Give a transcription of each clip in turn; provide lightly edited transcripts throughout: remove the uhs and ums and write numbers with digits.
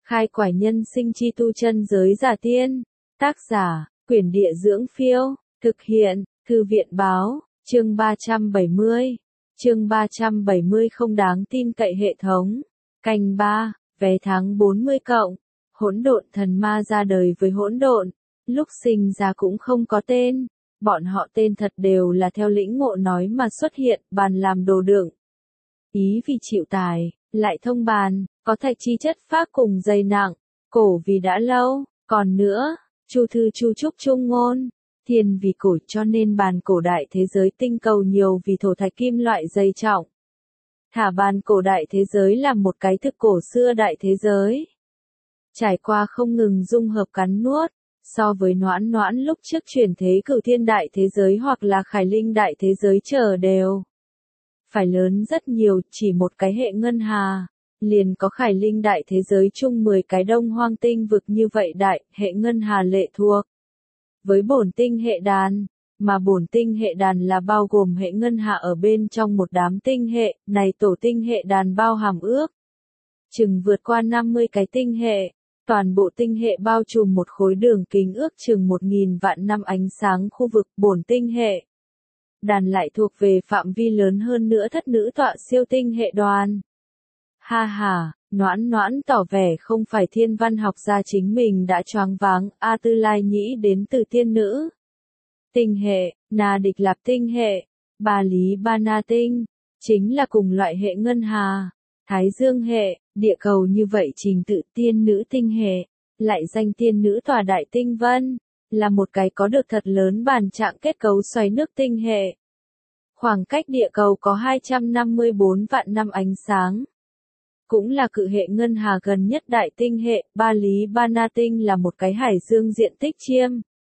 Khai quải nhân sinh chi tu chân giới giả tiên. Tác giả, Quyển Địa Dưỡng Phiêu. Thực hiện, Thư viện Báo. Chương 370. Chương 370 không đáng tin cậy hệ thống. Canh 3, vé tháng 40 cộng. Hỗn độn thần ma ra đời với hỗn độn. Lúc sinh ra cũng không có tên. Bọn họ tên thật đều là theo lĩnh ngộ nói mà xuất hiện, bàn làm đồ đựng. Ý vì chịu tài, lại thông bàn, có thạch chi chất phác cùng dày nặng, cổ vì đã lâu, còn nữa, chu thư chu trúc trung ngôn, thiên vì cổ cho nên bàn cổ đại thế giới tinh cầu nhiều vì thổ thạch kim loại dày trọng. Thả bàn cổ đại thế giới là một cái thực cổ xưa đại thế giới. Trải qua không ngừng dung hợp cắn nuốt, so với noãn noãn lúc trước chuyển thế cửu thiên đại thế giới hoặc là khải linh đại thế giới chờ đều. Phải lớn rất nhiều, chỉ một cái hệ ngân hà, liền có khải linh đại thế giới chung 10 cái đông hoang tinh vực như vậy đại, hệ ngân hà lệ thuộc. Với bổn tinh hệ đàn, mà bổn tinh hệ đàn là bao gồm hệ ngân hà ở bên trong một đám tinh hệ, này tổ tinh hệ đàn bao hàm ước. Chừng vượt qua 50 cái tinh hệ, toàn bộ tinh hệ bao trùm một khối đường kính ước chừng 1000 vạn năm ánh sáng khu vực bổn tinh hệ. Đàn lại thuộc về phạm vi lớn hơn nữa thất nữ tọa siêu tinh hệ đoàn. Ha ha, noãn noãn tỏ vẻ không phải thiên văn học gia chính mình đã choáng váng, A Tư Lai nhĩ đến từ tiên nữ. Tinh hệ, Na Địch Lạp tinh hệ, Ba Lý Ba Na tinh, chính là cùng loại hệ ngân hà, Thái Dương hệ, địa cầu như vậy trình tự tiên nữ tinh hệ, lại danh tiên nữ tòa đại tinh vân. Là một cái có được thật lớn bàn trạng kết cấu xoáy nước tinh hệ. Khoảng cách địa cầu có 254 vạn năm ánh sáng. Cũng là cự hệ ngân hà gần nhất đại tinh hệ, Ba Lý Ba Na tinh là một cái hải dương diện tích chiêm.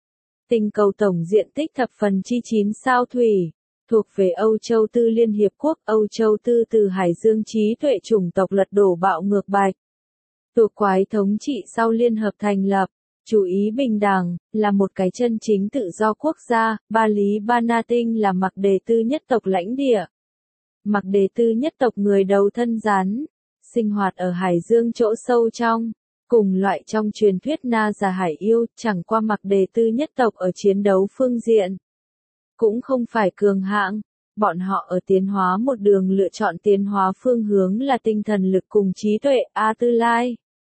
Tinh cầu tổng diện tích thập phần chi 9 sao thủy, thuộc về Âu Châu Tư Liên Hiệp Quốc, Âu Châu Tư từ hải dương trí tuệ chủng tộc lật đổ bạo ngược bạch. Thuộc quái thống trị sau liên hợp thành lập. Chú ý bình đẳng, là một cái chân chính tự do quốc gia, Ba Lý Ba Na tinh là Mặc Đề Tư nhất tộc lãnh địa. Mặc Đề Tư nhất tộc người đầu thân rắn, sinh hoạt ở hải dương chỗ sâu trong, cùng loại trong truyền thuyết Na Già Hải Yêu, chẳng qua Mặc Đề Tư nhất tộc ở chiến đấu phương diện. Cũng không phải cường hạng, bọn họ ở tiến hóa một đường lựa chọn tiến hóa phương hướng là tinh thần lực cùng trí tuệ, A Tư Lai.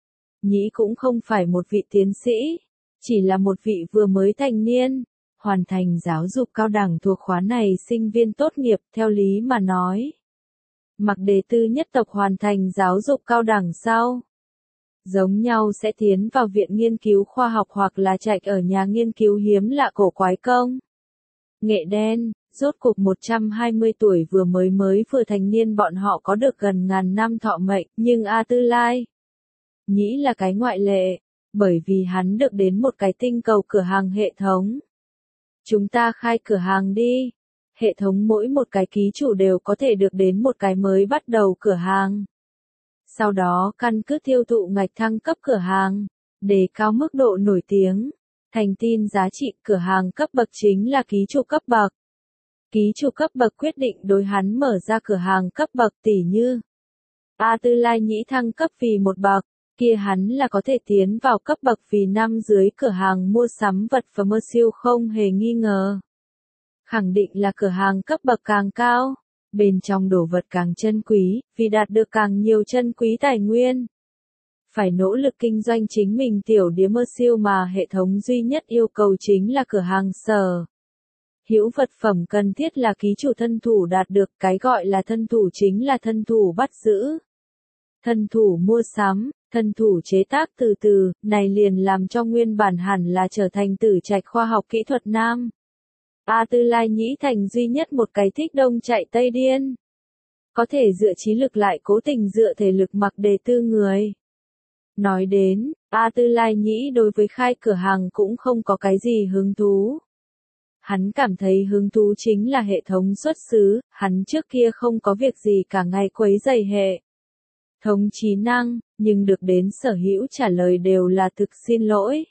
Nhĩ cũng không phải một vị tiến sĩ, chỉ là một vị vừa mới thành niên, hoàn thành giáo dục cao đẳng thuộc khóa này sinh viên tốt nghiệp theo lý mà nói. Mặc Đề Tư nhất tộc hoàn thành giáo dục cao đẳng sau. Giống nhau sẽ tiến vào viện nghiên cứu khoa học hoặc là chạy ở nhà nghiên cứu hiếm lạ cổ quái công. Nghệ đen, rốt cuộc 120 tuổi vừa vừa thành niên bọn họ có được gần ngàn năm thọ mệnh, nhưng A Tư Lai Nhĩ là cái ngoại lệ, bởi vì hắn được đến một cái tinh cầu cửa hàng hệ thống. Chúng ta khai cửa hàng đi. Hệ thống mỗi một cái ký chủ đều có thể được đến một cái mới bắt đầu cửa hàng. Sau đó căn cứ tiêu thụ ngạch thăng cấp cửa hàng, đề cao mức độ nổi tiếng, thành tin giá trị cửa hàng cấp bậc chính là ký chủ cấp bậc. Ký chủ cấp bậc quyết định đối hắn mở ra cửa hàng cấp bậc tỷ như A Tư Lai Nhĩ thăng cấp vì một bậc. Kia hắn là có thể tiến vào cấp bậc vì năm dưới cửa hàng mua sắm vật phẩm mơ siêu không hề nghi ngờ. Khẳng định là cửa hàng cấp bậc càng cao, bên trong đồ vật càng chân quý, vì đạt được càng nhiều chân quý tài nguyên. Phải nỗ lực kinh doanh chính mình tiểu điếm mơ siêu mà hệ thống duy nhất yêu cầu chính là cửa hàng sở. Hữu vật phẩm cần thiết là ký chủ thân thủ đạt được, cái gọi là thân thủ chính là thân thủ bắt giữ. Thân thủ mua sắm, thân thủ chế tác từ, này liền làm cho nguyên bản hẳn là trở thành tử trạch khoa học kỹ thuật nam. A Tư Lai Nhĩ thành duy nhất một cái thích đông chạy tây điên. Có thể dựa trí lực lại cố tình dựa thể lực Mặc Đề Tư người. Nói đến, A Tư Lai Nhĩ đối với khai cửa hàng cũng không có cái gì hứng thú. Hắn cảm thấy hứng thú chính là hệ thống xuất xứ, hắn trước kia không có việc gì cả ngày quấy rầy hệ thống trí năng, nhưng được đến sở hữu trả lời đều là thực xin lỗi.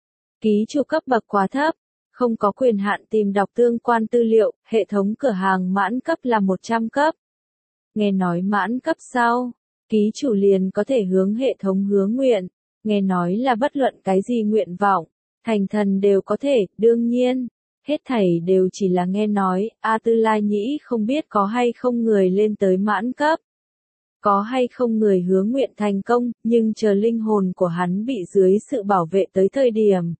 Ký chủ cấp bậc quá thấp, không có quyền hạn tìm đọc tương quan tư liệu, hệ thống cửa hàng mãn cấp là 100 cấp. Nghe nói mãn cấp sau, ký chủ liền có thể hướng hệ thống hứa nguyện, nghe nói là bất luận cái gì nguyện vọng, thành thần đều có thể, đương nhiên, hết thảy đều chỉ là nghe nói, A Tư Lai Nhĩ không biết có hay không người lên tới mãn cấp. Có hay không người hứa nguyện thành công, nhưng chờ linh hồn của hắn bị dưới sự bảo vệ tới thời điểm.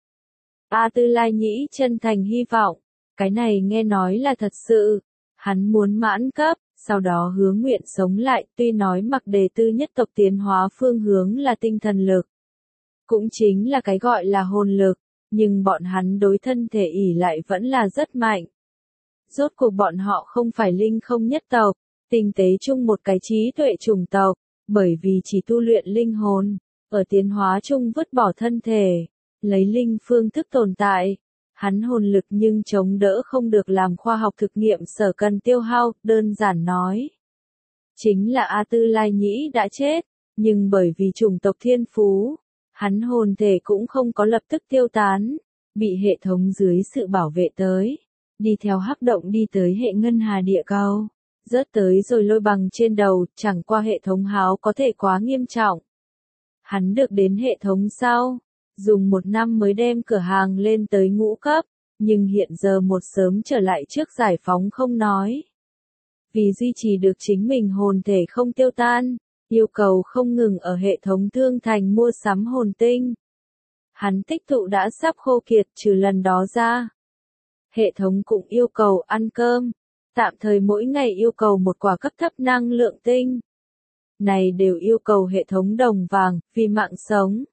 A Tư Lai Nhĩ chân thành hy vọng, cái này nghe nói là thật sự, hắn muốn mãn cấp, sau đó hứa nguyện sống lại, tuy nói mặc đề tư nhất tộc tiến hóa phương hướng là tinh thần lực. Cũng chính là cái gọi là hồn lực, nhưng bọn hắn đối thân thể ỷ lại vẫn là rất mạnh. Rốt cuộc bọn họ không phải linh không nhất tộc, tinh tế chung một cái trí tuệ chủng tộc, bởi vì chỉ tu luyện linh hồn, ở tiến hóa chung vứt bỏ thân thể, lấy linh phương thức tồn tại. Hắn hồn lực nhưng chống đỡ không được làm khoa học thực nghiệm sở cần tiêu hao, đơn giản nói. Chính là A Tư Lai Nhĩ đã chết, nhưng bởi vì chủng tộc thiên phú, hắn hồn thể cũng không có lập tức tiêu tán, bị hệ thống dưới sự bảo vệ tới, đi theo hắc động đi tới hệ ngân hà địa cầu, rớt tới rồi lôi bằng trên đầu, chẳng qua hệ thống háo có thể quá nghiêm trọng. Hắn được đến hệ thống sau, dùng 1 năm mới đem cửa hàng lên tới ngũ cấp, nhưng hiện giờ một sớm trở lại trước giải phóng không nói. Vì duy trì được chính mình hồn thể không tiêu tan, yêu cầu không ngừng ở hệ thống thương thành mua sắm hồn tinh. Hắn tích tụ đã sắp khô kiệt trừ lần đó ra. Hệ thống cũng yêu cầu ăn cơm, tạm thời mỗi ngày yêu cầu một quả cấp thấp năng lượng tinh. Này đều yêu cầu hệ thống đồng vàng, vì mạng sống.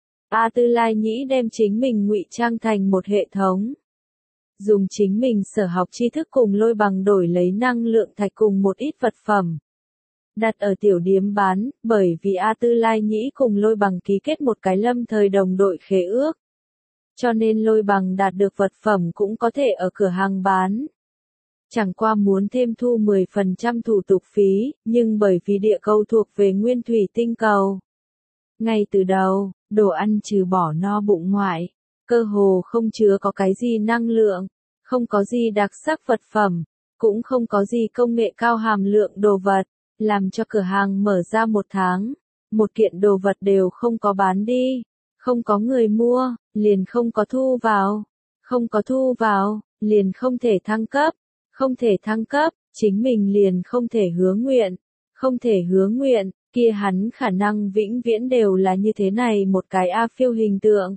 A Tư Lai Nhĩ đem chính mình ngụy trang thành một hệ thống. Dùng chính mình sở học tri thức cùng lôi bằng đổi lấy năng lượng thạch cùng một ít vật phẩm. Đặt ở tiểu điếm bán, bởi vì A Tư Lai Nhĩ cùng lôi bằng ký kết một cái lâm thời đồng đội khế ước. Cho nên lôi bằng đạt được vật phẩm cũng có thể ở cửa hàng bán. Chẳng qua muốn thêm thu 10% thủ tục phí, nhưng bởi vì địa cầu thuộc về nguyên thủy tinh cầu. Ngay từ đầu, đồ ăn trừ bỏ no bụng ngoại, cơ hồ không chứa có cái gì năng lượng, không có gì đặc sắc vật phẩm, cũng không có gì công nghệ cao hàm lượng đồ vật, làm cho cửa hàng mở ra 1 tháng, một kiện đồ vật đều không có bán đi, không có người mua, liền không có thu vào, không có thu vào, liền không thể thăng cấp, không thể thăng cấp, chính mình liền không thể hứa nguyện, không thể hứa nguyện, kia hắn khả năng vĩnh viễn đều là như thế này một cái A phiêu hình tượng.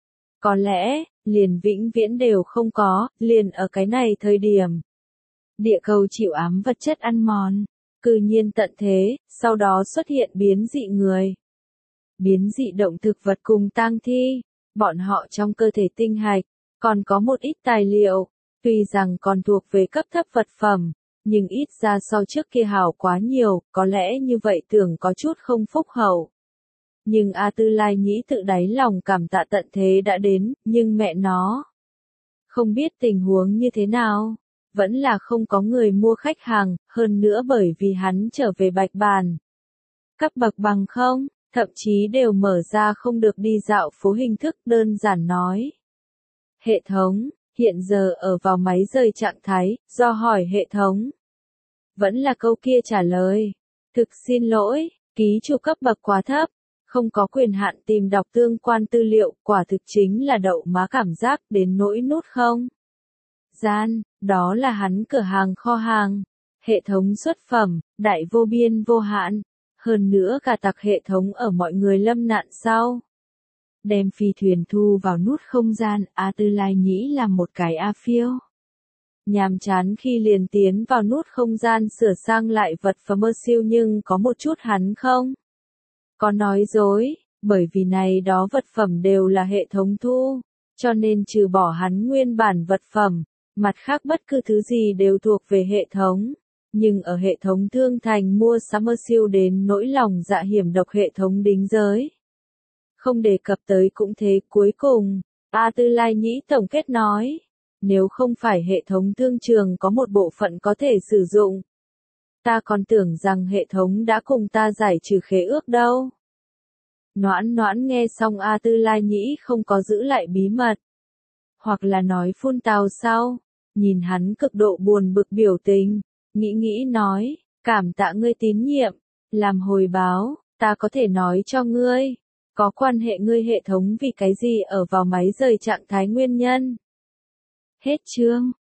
Có lẽ, liền vĩnh viễn đều không có, liền ở cái này thời điểm. Địa cầu chịu ám vật chất ăn mòn, cư nhiên tận thế, sau đó xuất hiện biến dị người. Biến dị động thực vật cùng tang thi, bọn họ trong cơ thể tinh hạch, còn có một ít tài liệu, tuy rằng còn thuộc về cấp thấp vật phẩm, nhưng ít ra so trước kia hảo quá nhiều, có lẽ như vậy tưởng có chút không phúc hậu. Nhưng A Tư Lai Nhĩ tự đáy lòng cảm tạ tận thế đã đến, nhưng mẹ nó không biết tình huống như thế nào, vẫn là không có người mua khách hàng, hơn nữa bởi vì hắn trở về bạch bàn. Cấp bậc bằng không, thậm chí đều mở ra không được đi dạo phố hình thức đơn giản nói. Hệ thống, hiện giờ ở vào máy rời trạng thái, do hỏi hệ thống. Vẫn là câu kia trả lời. Thực xin lỗi, ký chủ cấp bậc quá thấp, không có quyền hạn tìm đọc tương quan tư liệu, quả thực chính là đậu má cảm giác đến nỗi nút không. Gian, đó là hắn cửa hàng kho hàng, hệ thống xuất phẩm, đại vô biên vô hạn, hơn nữa cả tặc hệ thống ở mọi người lâm nạn sau. Đem phi thuyền thu vào nút không gian, A Tư Lai Nhĩ làm một cái A phiêu. Nhàm chán khi liền tiến vào nút không gian sửa sang lại vật phẩm mơ siêu nhưng có một chút hắn không. Có nói dối, bởi vì này đó vật phẩm đều là hệ thống thu, cho nên trừ bỏ hắn nguyên bản vật phẩm, mặt khác bất cứ thứ gì đều thuộc về hệ thống. Nhưng ở hệ thống thương thành mua sắm mơ siêu đến nỗi lòng dạ hiểm độc hệ thống đính giới. Không đề cập tới cũng thế, cuối cùng, A Tư Lai Nhĩ tổng kết nói, nếu không phải hệ thống thương trường có một bộ phận có thể sử dụng, ta còn tưởng rằng hệ thống đã cùng ta giải trừ khế ước đâu. Noãn noãn nghe xong A Tư Lai Nhĩ không có giữ lại bí mật, hoặc là nói phun tào sau, nhìn hắn cực độ buồn bực biểu tình, nghĩ nói, cảm tạ ngươi tín nhiệm, Làm hồi báo, ta có thể nói cho ngươi, có quan hệ ngươi hệ thống vì cái gì ở vào máy rời trạng thái nguyên nhân. Hết chương.